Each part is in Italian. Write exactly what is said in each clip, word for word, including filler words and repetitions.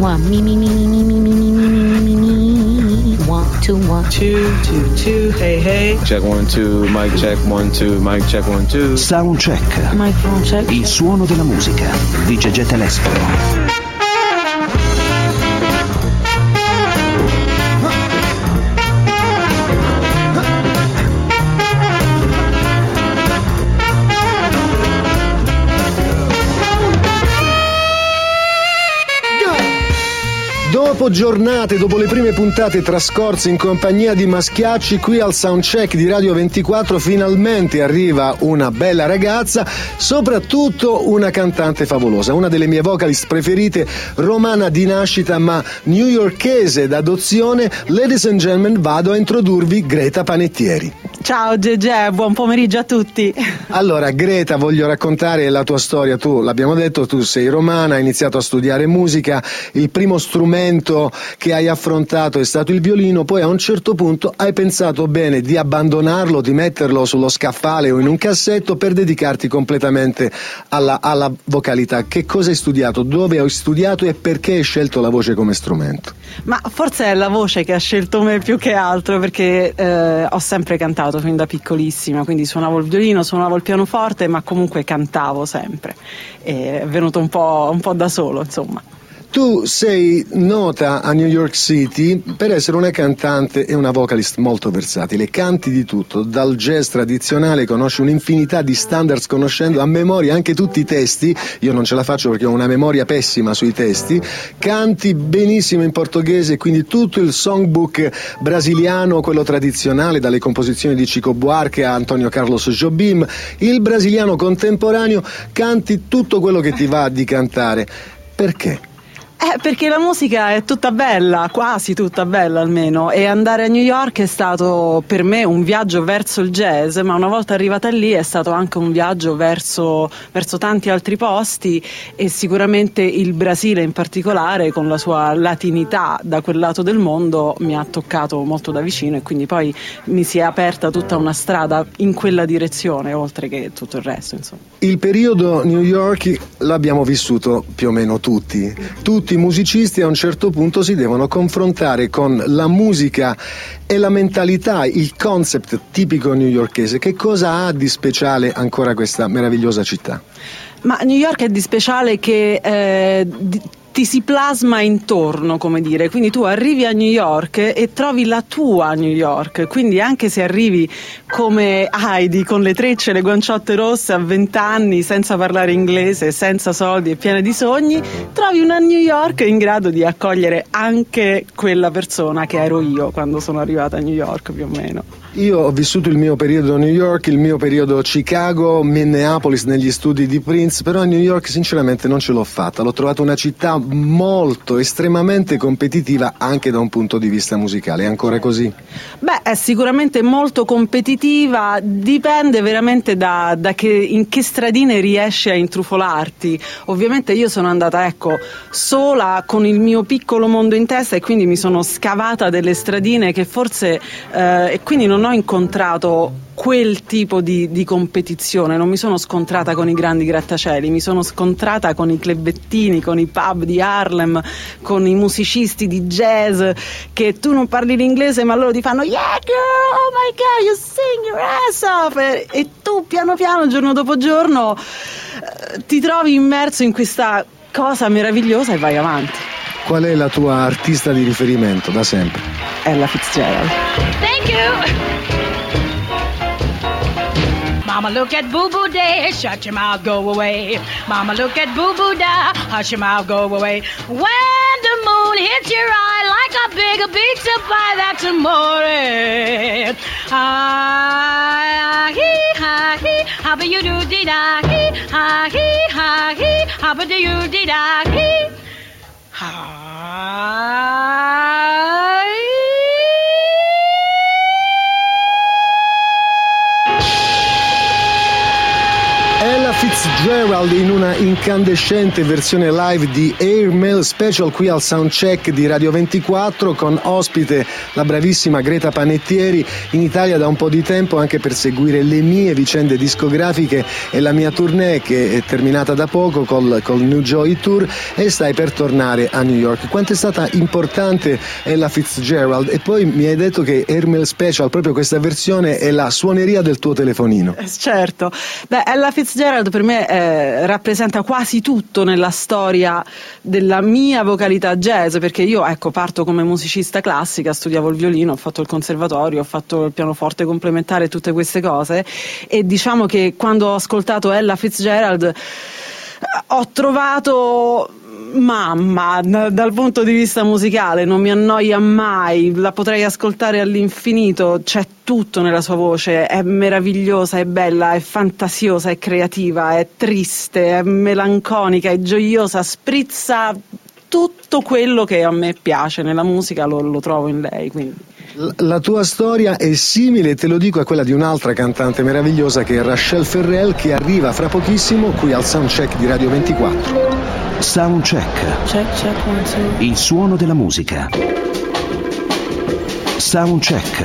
one, me, me, me, me, me, me, me, me, me, me, me, one, two, one, two, two, two, hey, hey. Check one, two, mic check one, two, mic check one, two. Sound check. Microphone check. Il suono della musica di Gegè Telesforo. Dopo giornate, dopo le prime puntate trascorse in compagnia di maschiacci, qui al Soundcheck di Radio ventiquattro finalmente arriva una bella ragazza, soprattutto una cantante favolosa, una delle mie vocalist preferite, romana di nascita ma newyorkese d'adozione. Ladies and gentlemen, vado a introdurvi Greta Panettieri. Ciao Gegè, buon pomeriggio a tutti. Allora Greta, voglio raccontare la tua storia. Tu, l'abbiamo detto, tu sei romana, hai iniziato a studiare musica, il primo strumento che hai affrontato è stato il violino, poi a un certo punto hai pensato bene di abbandonarlo, di metterlo sullo scaffale o in un cassetto per dedicarti completamente alla, alla vocalità. Che cosa hai studiato? Dove hai studiato e perché hai scelto la voce come strumento? Ma forse è la voce che ha scelto me più che altro, perché eh, ho sempre cantato fin da piccolissima, quindi suonavo il violino, suonavo il pianoforte, ma comunque cantavo sempre, e è venuto un po', un po' da solo, insomma. Tu sei nota a New York City per essere una cantante e una vocalist molto versatile, canti di tutto, dal jazz tradizionale, conosci un'infinità di standards conoscendo a memoria anche tutti i testi, io non ce la faccio perché ho una memoria pessima sui testi, canti benissimo in portoghese, quindi tutto il songbook brasiliano, quello tradizionale, dalle composizioni di Chico Buarque a Antonio Carlos Jobim, il brasiliano contemporaneo, canti tutto quello che ti va di cantare. Perché? Eh, perché la musica è tutta bella, quasi tutta bella almeno, e andare a New York è stato per me un viaggio verso il jazz, ma una volta arrivata lì è stato anche un viaggio verso, verso tanti altri posti, e sicuramente il Brasile in particolare, con la sua latinità da quel lato del mondo, mi ha toccato molto da vicino, e quindi poi mi si è aperta tutta una strada in quella direzione, oltre che tutto il resto, insomma. Il periodo New York l'abbiamo vissuto più o meno tutti, tutti i musicisti a un certo punto si devono confrontare con la musica e la mentalità, il concept tipico newyorkese. Che cosa ha di speciale ancora questa meravigliosa città? Ma New York è di speciale che eh, di, ti si plasma intorno, come dire, quindi tu arrivi a New York e trovi la tua New York, quindi anche se arrivi come Heidi con le trecce e le guanciotte rosse a vent'anni, senza parlare inglese, senza soldi e piena di sogni, trovi una New York in grado di accogliere anche quella persona che ero io quando sono arrivata a New York, più o meno. Io ho vissuto il mio periodo a New York, il mio periodo a Chicago, Minneapolis negli studi di Prince, però a New York sinceramente non ce l'ho fatta, l'ho trovata una città molto, estremamente competitiva anche da un punto di vista musicale. È ancora così? Beh, è sicuramente molto competitiva, dipende veramente da, da che, in che stradine riesci a intrufolarti. Ovviamente io sono andata, ecco, sola con il mio piccolo mondo in testa, e quindi mi sono scavata delle stradine che forse eh, e quindi non ho incontrato quel tipo di, di competizione, non mi sono scontrata con i grandi grattacieli, mi sono scontrata con i clubettini, con i pub di Harlem, con i musicisti di jazz che tu non parli l'inglese ma loro ti fanno yeah girl, oh my god, you sing your ass off, e, e tu piano piano, giorno dopo giorno, eh, ti trovi immerso in questa cosa meravigliosa e vai avanti. Qual è la tua artista di riferimento da sempre? Ella Fitzgerald. Thank you. Mama, look at Boo Boo Day, shut your mouth, go away. Mama, look at Boo Boo Da, hush your mouth, go away. When the moon hits your eye like a big pizza pie, that's amore. Ah, hee, ha, hee, how do you do, dee da, hee, ha, hee, ha, hee, how do you, dee da, hee, ha. Ella Fitzgerald in una incandescente versione live di Airmail Special qui al Soundcheck di Radio ventiquattro, con ospite la bravissima Greta Panettieri, in Italia da un po' di tempo anche per seguire le mie vicende discografiche e la mia tournée che è terminata da poco col, col New Joy Tour, e stai per tornare a New York. Quanto è stata importante Ella Fitzgerald? E poi mi hai detto che Airmail Special, proprio questa versione, è la suoneria del tuo telefonino. Certo, beh, Ella Fitzgerald per me eh, rappresenta quasi tutto nella storia della mia vocalità jazz, perché io ecco parto come musicista classica, studiavo il violino, ho fatto il conservatorio, ho fatto il pianoforte complementare, tutte queste cose, e diciamo che quando ho ascoltato Ella Fitzgerald ho trovato mamma dal punto di vista musicale, non mi annoia mai, la potrei ascoltare all'infinito, c'è tutto nella sua voce, è meravigliosa, è bella, è fantasiosa, è creativa, è triste, è melanconica, è gioiosa, sprizza tutto quello che a me piace nella musica, lo, lo trovo in lei, quindi. La tua storia è simile, te lo dico, a quella di un'altra cantante meravigliosa che è Rachelle Ferrell, che arriva fra pochissimo qui al Soundcheck di Radio ventiquattro. Soundcheck. Check, check, one, two. Il suono della musica. Soundcheck.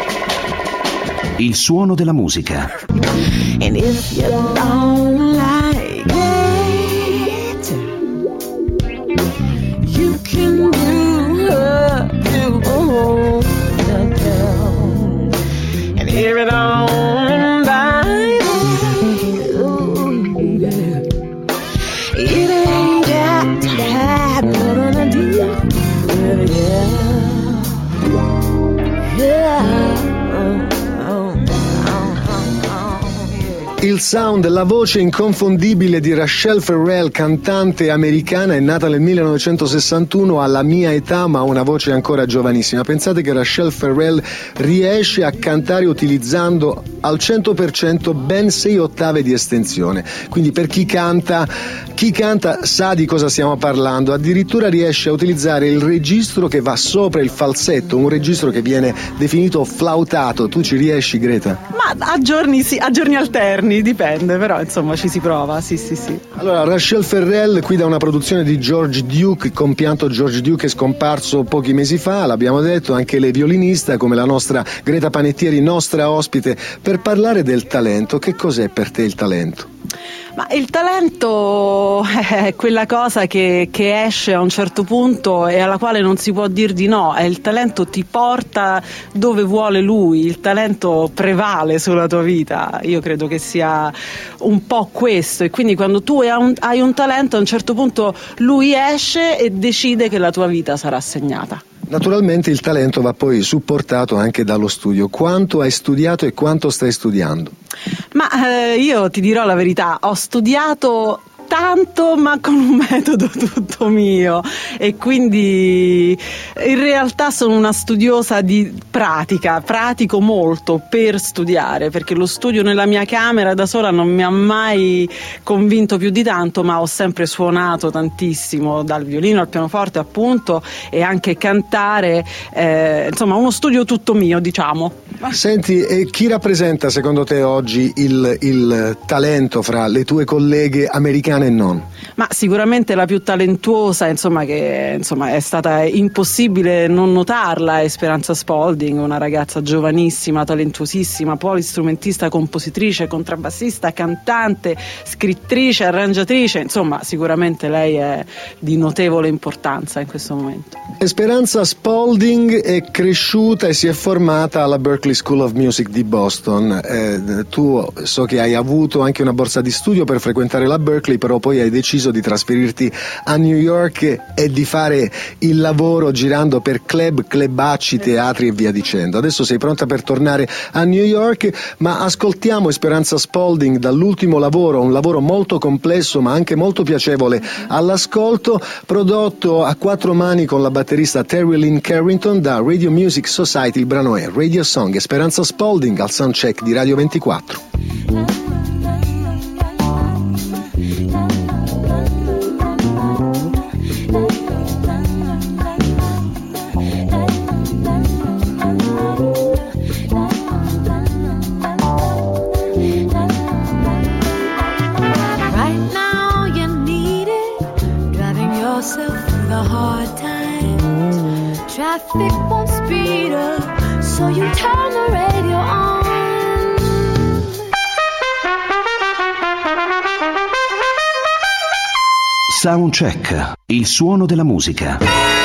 Il suono della musica. And if you don't like it, you can do her do and if you don't like it, it ain't got to have nothing to do with you. Yeah. Il sound, la voce inconfondibile di Rachelle Ferrell, cantante americana, è nata nel millenovecentosessantuno, alla mia età, ma ha una voce ancora giovanissima. Pensate che Rachelle Ferrell riesce a cantare utilizzando al cento per cento ben sei ottave di estensione. Quindi per chi canta, chi canta sa di cosa stiamo parlando. Addirittura riesce a utilizzare il registro che va sopra il falsetto, un registro che viene definito flautato. Tu ci riesci, Greta? Ma a giorni sì, a giorni alterni, dipende, però insomma ci si prova, sì sì sì. Allora, Rachelle Ferrell qui da una produzione di George Duke, compianto George Duke è scomparso pochi mesi fa, l'abbiamo detto, anche lei violinista, come la nostra Greta Panettieri, nostra ospite, per parlare del talento. Che cos'è per te il talento? Ma il talento è quella cosa che, che esce a un certo punto e alla quale non si può dir di no, e il talento ti porta dove vuole lui, il talento prevale sulla tua vita, io credo che sia un po' questo, e quindi quando tu hai un, hai un talento a un certo punto lui esce e decide che la tua vita sarà segnata. Naturalmente il talento va poi supportato anche dallo studio. Quanto hai studiato e quanto stai studiando? Ma eh, io ti dirò la verità, ho studiato tanto ma con un metodo tutto mio, e quindi in realtà sono una studiosa di pratica, pratico molto per studiare, perché lo studio nella mia camera da sola non mi ha mai convinto più di tanto, ma ho sempre suonato tantissimo, dal violino al pianoforte appunto, e anche cantare, eh, insomma uno studio tutto mio, diciamo. Senti, e chi rappresenta secondo te oggi il, il talento fra le tue colleghe americane e non? Ma sicuramente la più talentuosa, insomma, che insomma è stata impossibile non notarla, è Speranza Spalding, una ragazza giovanissima, talentuosissima, polistrumentista, compositrice, contrabbassista, cantante, scrittrice, arrangiatrice, insomma sicuramente lei è di notevole importanza in questo momento. Speranza Spalding è cresciuta e si è formata alla Berklee School of Music di Boston. Eh, tu so che hai avuto anche una borsa di studio per frequentare la Berklee, però poi hai deciso di trasferirti a New York e di fare il lavoro girando per club, clubacci, teatri e via dicendo. Adesso sei pronta per tornare a New York, ma ascoltiamo Speranza Spalding dall'ultimo lavoro, un lavoro molto complesso ma anche molto piacevole all'ascolto, prodotto a quattro mani con la batterista Terry Lynn Carrington da Radio Music Society. Il brano è Radio Song. Speranza Spalding al Soundcheck di Radio ventiquattro. Right now, you yourself through the hard times. Traffic won't speed up, so you turn the radio on. Soundcheck, il suono della musica.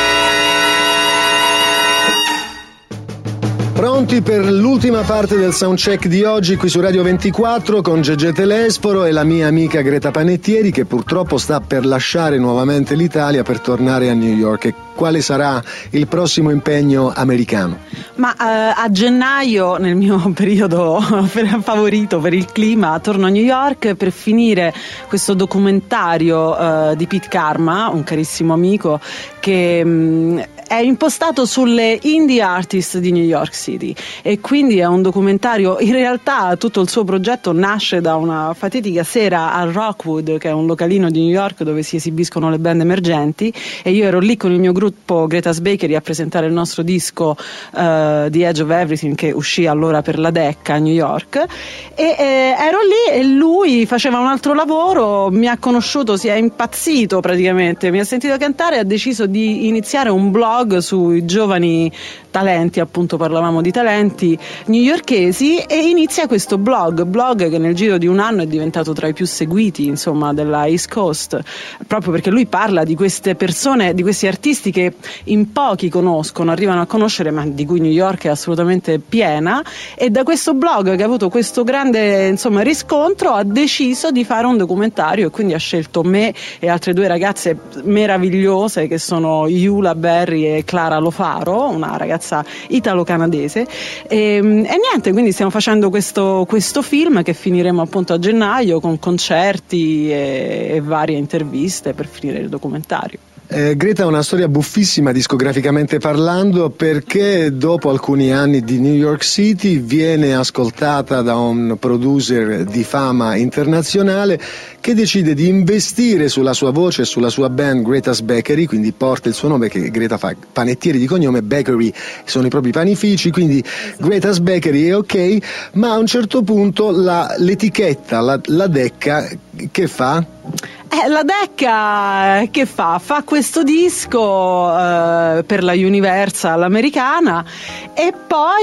Pronti per l'ultima parte del soundcheck di oggi qui su Radio ventiquattro con Gegè Telesforo e la mia amica Greta Panettieri, che purtroppo sta per lasciare nuovamente l'Italia per tornare a New York. E quale sarà il prossimo impegno americano? Ma eh, a gennaio, nel mio periodo favorito per il clima, torno a New York per finire questo documentario eh, di Pete Karma, un carissimo amico, che mh, è impostato sulle indie artist di New York City, e quindi è un documentario. In realtà tutto il suo progetto nasce da una fatidica sera al Rockwood, che è un localino di New York dove si esibiscono le band emergenti, e io ero lì con il mio gruppo Greta's Bakery a presentare il nostro disco uh, The Edge of Everything, che uscì allora per la Decca a New York, e eh, ero lì e lui faceva un altro lavoro, mi ha conosciuto, si è impazzito praticamente, mi ha sentito cantare e ha deciso di iniziare un blog sui giovani talenti, appunto parlavamo di talenti newyorkesi, e inizia questo blog blog che nel giro di un anno è diventato tra i più seguiti, insomma, della East Coast, proprio perché lui parla di queste persone, di questi artisti che in pochi conoscono, arrivano a conoscere, ma di cui New York è assolutamente piena, e da questo blog che ha avuto questo grande, insomma, riscontro ha deciso di fare un documentario, e quindi ha scelto me e altre due ragazze meravigliose che sono Yula Berry e Clara Lofaro, una ragazza italo-canadese, e, e niente, quindi stiamo facendo questo, questo film che finiremo appunto a gennaio con concerti e, e varie interviste per finire il documentario. Eh, Greta ha una storia buffissima discograficamente parlando, perché dopo alcuni anni di New York City viene ascoltata da un producer di fama internazionale che decide di investire sulla sua voce e sulla sua band Greta's Bakery, quindi porta il suo nome, che Greta fa panettieri di cognome, Bakery sono i propri panifici, quindi Greta's Bakery è ok, ma a un certo punto la, l'etichetta, la, la Decca, che fa? Eh, la Decca che fa? Fa questo disco eh, per la Universal americana, e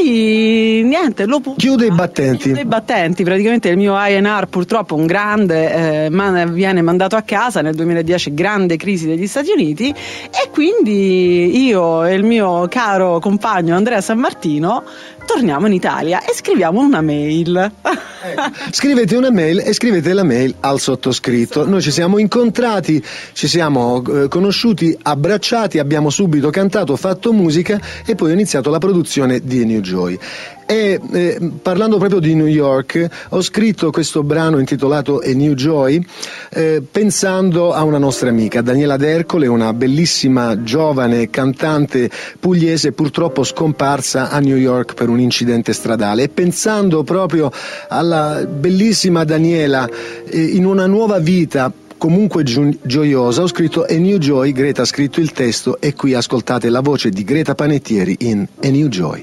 poi niente, lo pu- chiude i battenti. Chiude i battenti, praticamente il mio I and R, purtroppo un grande, eh, man- viene mandato a casa nel duemiladieci, grande crisi degli Stati Uniti, e quindi io e il mio caro compagno Andrea San Martino torniamo in Italia e scriviamo una mail. Eh, scrivete una mail e scrivete la mail al sottoscritto. Noi ci siamo incontrati, ci siamo eh, conosciuti, abbracciati, abbiamo subito cantato, fatto musica, e poi ho iniziato la produzione di New Joy. E eh, parlando proprio di New York, ho scritto questo brano intitolato A New Joy eh, pensando a una nostra amica, Daniela D'Ercole, una bellissima giovane cantante pugliese purtroppo scomparsa a New York per un incidente stradale, e pensando proprio alla bellissima Daniela eh, in una nuova vita comunque gio- gioiosa, ho scritto A New Joy. Greta ha scritto il testo, e qui ascoltate la voce di Greta Panettieri in A New Joy.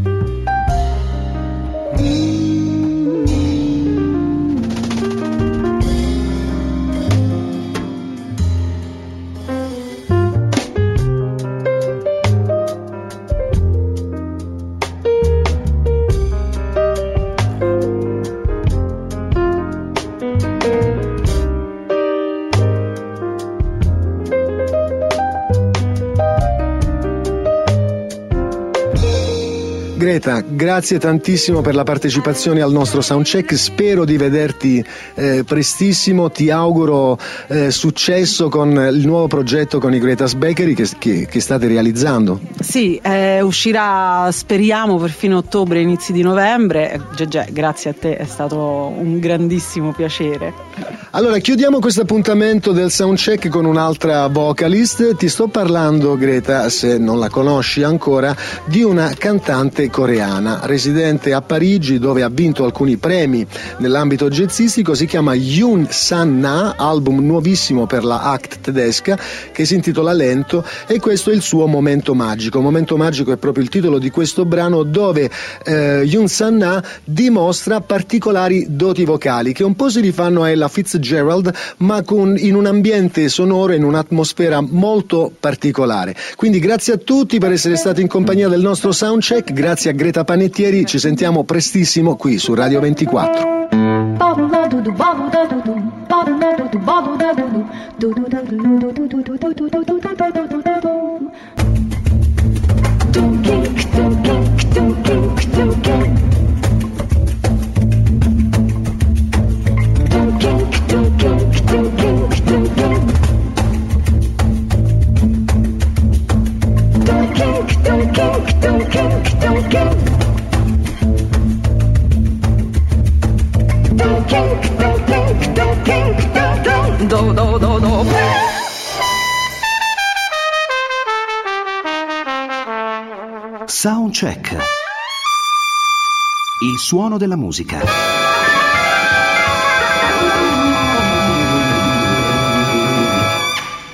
Greta, grazie tantissimo per la partecipazione al nostro soundcheck, spero di vederti eh, prestissimo, ti auguro eh, successo con il nuovo progetto con i Greta's Bakery che, che, che state realizzando. Sì, eh, uscirà, speriamo, per fine ottobre, inizi di novembre. Gegè, grazie a te, è stato un grandissimo piacere. Allora, chiudiamo questo appuntamento del soundcheck con un'altra vocalist. Ti sto parlando, Greta, se non la conosci ancora, di una cantante coreana, residente a Parigi dove ha vinto alcuni premi nell'ambito jazzistico. Si chiama Yoon San-na, album nuovissimo per la Act tedesca che si intitola Lento, e questo è il suo Momento Magico. Momento Magico è proprio il titolo di questo brano, dove eh, Yoon San-na dimostra particolari doti vocali che un po' si rifanno a Ella Fitzgerald, ma con, in un ambiente sonoro, in un'atmosfera molto particolare. Quindi grazie a tutti per essere stati in compagnia del nostro soundcheck, grazie a Greta Panettieri, ci sentiamo prestissimo qui su Radio ventiquattro. Do, do, do, do. Soundcheck. Il suono della musica.